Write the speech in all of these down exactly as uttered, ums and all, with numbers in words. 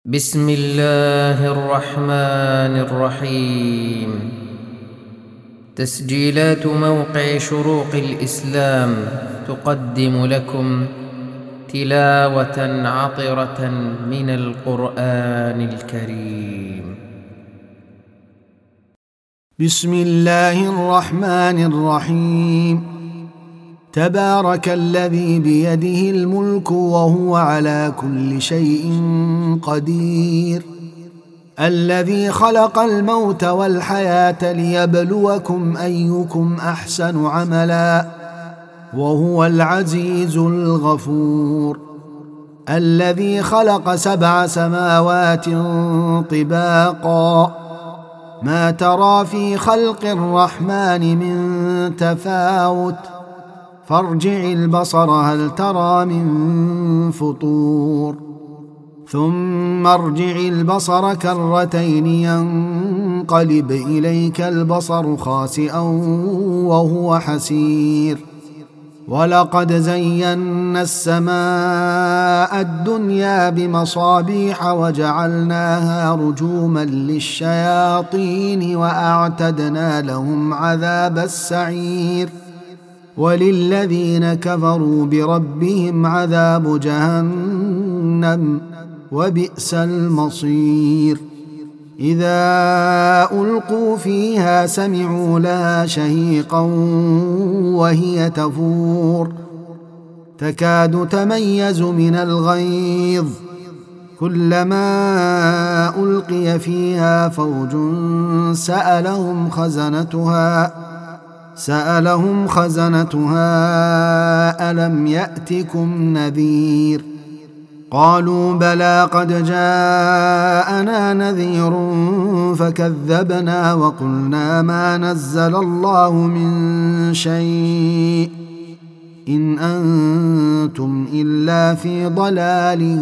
بسم الله الرحمن الرحيم. تسجيلات موقع شروق الإسلام تقدم لكم تلاوة عطرة من القرآن الكريم. بسم الله الرحمن الرحيم. تبارك الذي بيده الملك وهو على كل شيء قدير، الذي خلق الموت والحياة ليبلوكم أيكم أحسن عملا، وهو العزيز الغفور، الذي خلق سبع سماوات طباقا، ما ترى في خلق الرحمن من تفاوت، فارجع البصر هل ترى من فطور، ثم ارجع البصر كرتين ينقلب إليك البصر خاسئا وهو حسير، ولقد زينا السماء الدنيا بمصابيح وجعلناها رجوما للشياطين وأعتدنا لهم عذاب السعير، وللذين كفروا بربهم عذاب جهنم وبئس المصير. إذا ألقوا فيها سمعوا لها شهيقا وهي تفور، تكاد تميز من الغيظ، كلما ألقي فيها فوج سألهم خزنتها سألهم خزنتها ألم يأتكم نذير، قالوا بلى قد جاءنا نذير فكذبنا وقلنا ما نزل الله من شيء إن أنتم إلا في ضلال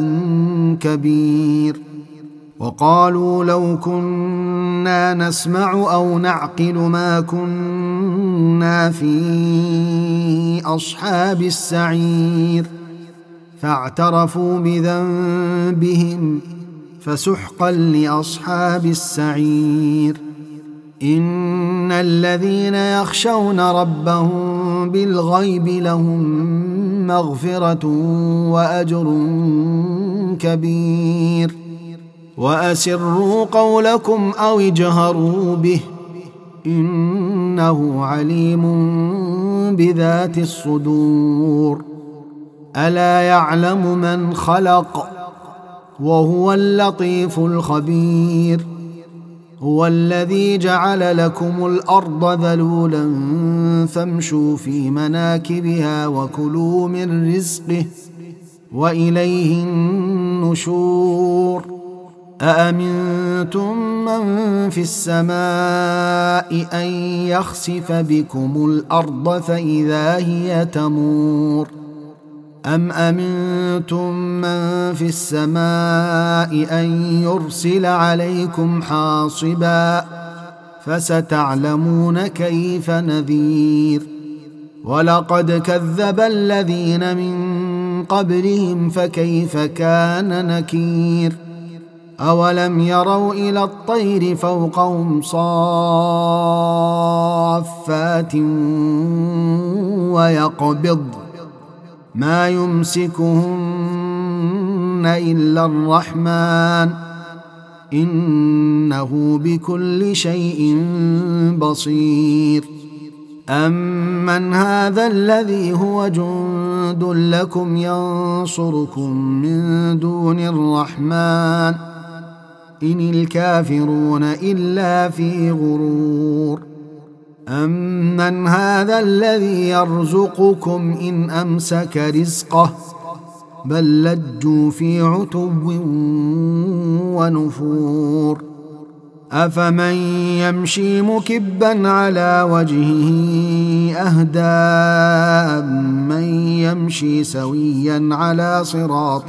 كبير، وقالوا لو كنا نسمع أو نعقل ما كنا في أصحاب السعير، فاعترفوا بذنبهم فسحقا لأصحاب السعير. إن الذين يخشون ربهم بالغيب لهم مغفرة وأجر كبير، وأسروا قولكم أو اجهروا به إنه عليم بذات الصدور. ألا يعلم من خلق وهو اللطيف الخبير، هو الذي جعل لكم الأرض ذلولا فامشوا في مناكبها وكلوا من رزقه وإليه النشور. أأمنتم من في السماء أن يخسف بكم الأرض فإذا هي تمور، أم أمنتم من في السماء أن يرسل عليكم حاصبا، فستعلمون كيف نذير. ولقد كذب الذين من قبلهم فكيف كان نكير. أولم يروا إلى الطير فوقهم صافات ويقبض ما يمسكهن إلا الرحمن إنه بكل شيء بصير. أمن هذا الذي هو جند لكم ينصركم من دون الرحمن إن الكافرون إلا في غرور. أمن هذا الذي يرزقكم إن أمسك رزقه بل لجوا في عتو ونفور. أفمن يمشي مكبا على وجهه أهدى من يمشي سويا على صراط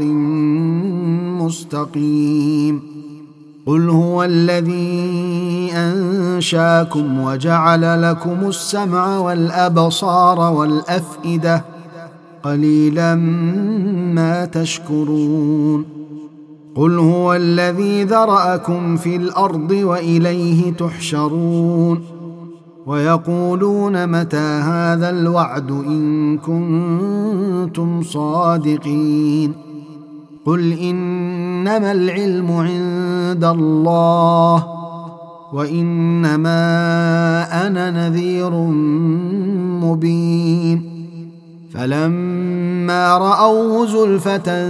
مستقيم. قل هو الذي أنشاكم وجعل لكم السمع والأبصار والأفئدة قليلا ما تشكرون. قل هو الذي ذرأكم في الأرض وإليه تحشرون ويقولون متى هذا الوعد إن كنتم صادقين قل إنما العلم عند الله وإنما أنا نذير مبين فلما رأوه زلفة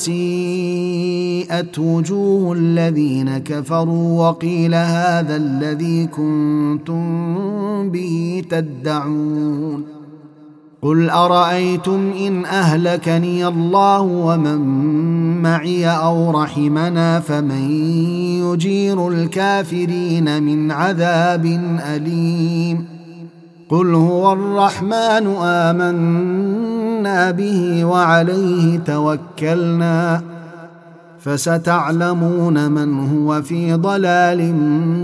سيئت وجوه الذين كفروا وقيل هذا الذي كنتم به تدعون قل أرأيتم إن أهلكني الله ومن معي أو رحمنا فمن يجير الكافرين من عذاب أليم قل هو الرحمن آمنا به وعليه توكلنا فستعلمون من هو في ضلال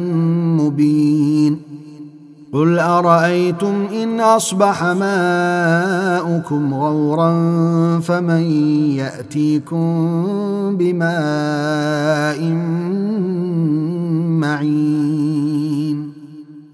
مبين قل أرأيتم إن أصبح ماؤكم غورا فمن يأتيكم بماء معين